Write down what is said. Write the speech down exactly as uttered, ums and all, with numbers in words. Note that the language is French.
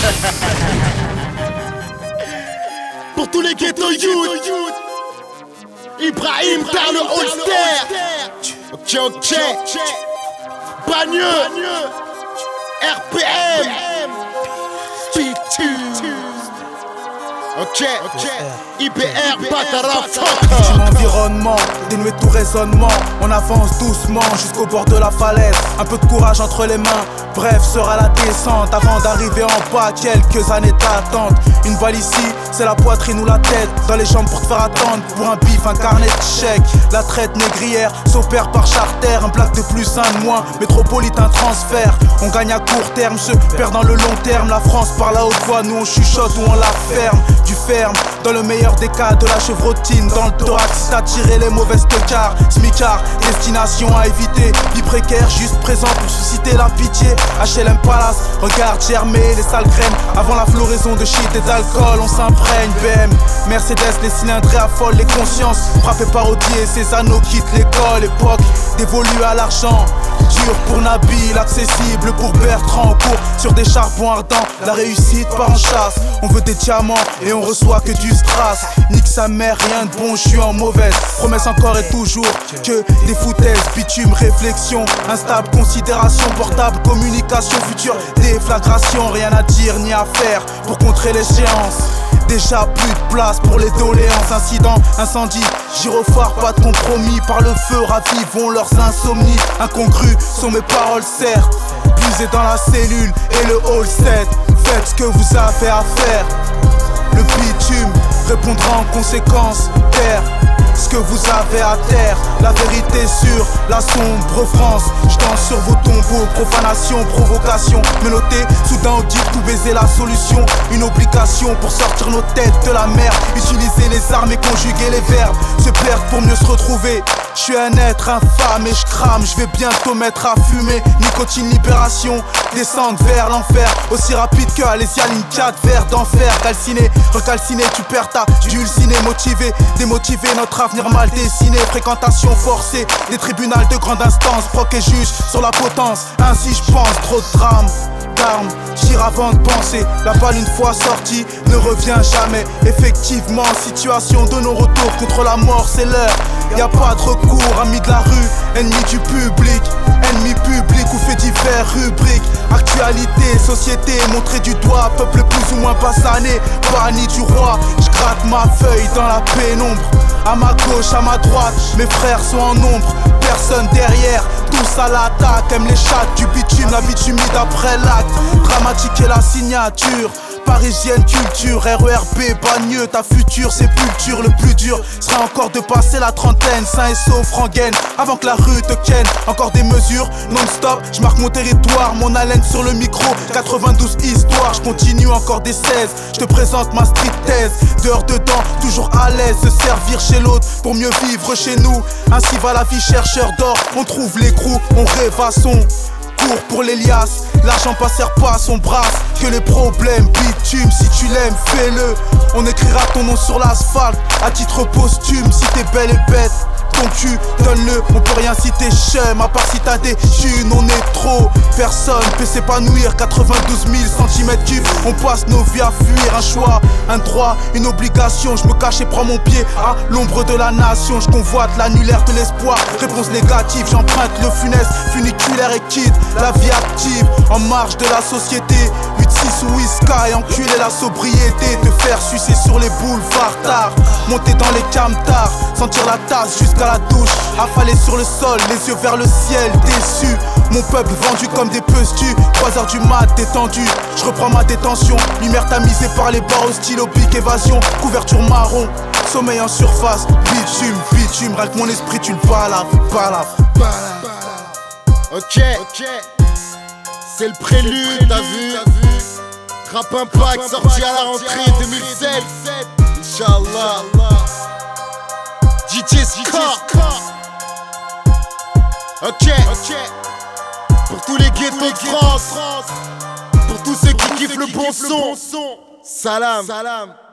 Pour tous les ghetto youth, Ibrahim par le Holster. Ok, ok. Bagneux, R P M, Speed two. Ok, ok. I B R, Batara, fuck. Environnement, dénoué tout raisonnement. On avance doucement jusqu'au bord de la falaise. Un peu de courage entre les mains. Bref, sera la descente avant d'arriver en bas. Quelques années d'attente. Une balle ici, c'est la poitrine ou la tête. Dans les jambes pour te faire attendre. Pour un bif, un carnet de chèques. La traite négrière s'opère par charter. Un blague de plus, un de moins. Métropolitain transfert. On gagne à court terme, se perd dans le long terme. La France par la haute voix, nous on chuchote ou on la ferme. Du ferme, dans le meilleur des cas, de la chevrotine dans le thorax, t'attirer les mauvaises tocards. Smicard, destination à éviter. Vie précaire, juste présent pour susciter la pitié. H L M Palace, regarde germer les sales graines. Avant la floraison de shit et d'alcool, on s'imprègne. B M, Mercedes, les cylindrés affolent les consciences. Frappé parodier, ces anneaux quittent l'école. Époque dévolue à l'argent. Dur pour Nabil, accessible pour Bertrand. Court sur des charbons ardents, la réussite part en chasse. On veut des diamants et on reçoit que du strass. Nique sa mère, rien de bon, je suis en mauvaise. Promesse encore et toujours que des foutaises. Bitume, réflexion, instable, considération, portable, communication future, déflagration. Rien à dire ni à faire pour contrer l'échéance. Déjà plus de place pour les doléances. Incident, incendie, gyrophare, pas de compromis. Par le feu ravivons leurs insomnies. Incongrues sont mes paroles certes. Puisez dans la cellule et le hall set. Faites ce que vous avez à faire. Le bitume répondra en conséquence. Terre, ce que vous avez à terre. La vérité sur la sombre France. Je danse sur vos tombeaux, profanation, provocation. Me noter, soudain audit, tout baiser la solution. Une obligation pour sortir nos têtes de la merde. Utiliser les armes et conjuguer les verbes. Se perdre pour mieux se retrouver. Je suis un être infâme et je crame. Je vais bientôt mettre à fumer. Nicotine, libération, descendre vers l'enfer. Aussi rapide que Alésia, ligne quatre, vers d'enfer. Calciné, recalciné, tu perds ta dulciné. Motivé, démotivé, notre avenir mal dessiné. Fréquentation forcée, des tribunaux de grande instance. Proc et juge sur la potence, ainsi je pense. Trop de drames, d'armes, j'ire avant de penser. La balle une fois sortie ne revient jamais. Effectivement, situation de non-retour contre la mort, c'est l'heure. Y'a pas de recours, amis de la rue, ennemi du public. Ennemi public ou fait divers, rubrique. Actualité, société, montrer du doigt. Peuple plus ou moins passané, banni du roi. Je gratte ma feuille dans la pénombre. À ma gauche, à ma droite, mes frères sont en nombre. Personne derrière, tous à l'attaque. Aime les chattes du bitume, la bitumide après l'acte. Dramatique et la signature. Parisienne culture, R E R B, bagneux, ta future sépulture. Le plus dur sera encore de passer la trentaine, sain et sauf rengaine, avant que la rue te ken. Encore des mesures non-stop, je marque mon territoire, mon haleine sur le micro. Quatre-vingt-douze histoires, je continue encore des seize. Je te présente ma street thèse, dehors dedans, toujours à l'aise. Se servir chez l'autre pour mieux vivre chez nous. Ainsi va la vie, chercheur d'or. On trouve l'écrou, on rêve à son cours pour l'Elias. L'argent passera pas à son bras. Que les problèmes, bitume, si tu l'aimes, fais-le. On écrira ton nom sur l'asphalte à titre posthume. Si t'es belle et bête, ton cul, donne-le. On peut rien si t'es chum, à part si t'as des thunes. On est trop, personne peut s'épanouir. Quatre-vingt-douze mille centimètres cubes. On passe nos vies à fuir. Un choix, un droit, une obligation. Je me cache et prends mon pied à l'ombre de la nation. Je convoite l'annulaire de l'espoir. Réponse négative, j'emprunte le funeste funiculaire et quitte la vie active en marge de la société. huit six ou Whiska et enculer la sobriété. Te faire sucer sur les boulevards tard. Monter dans les camtars, sentir la tasse jusqu'à la douche. Affaler sur le sol, les yeux vers le ciel, déçu. Mon peuple vendu comme des pestus. Trois heures du mat, détendu. Je reprends ma détention. Lumière tamisée par les barres au stylo, pique, évasion. Couverture marron, sommeil en surface. Bitume, bitume, règle mon esprit, tu le balaves, balaves. Ok, ok. C'est le prélude, t'as vu? Rap Impact sorti à la rentrée deux mille sept. Inch'Allah. D J Scar. Ok, ok. Pour tous les ghettos de France. Pour tous ceux qui kiffent le bon son. Salam.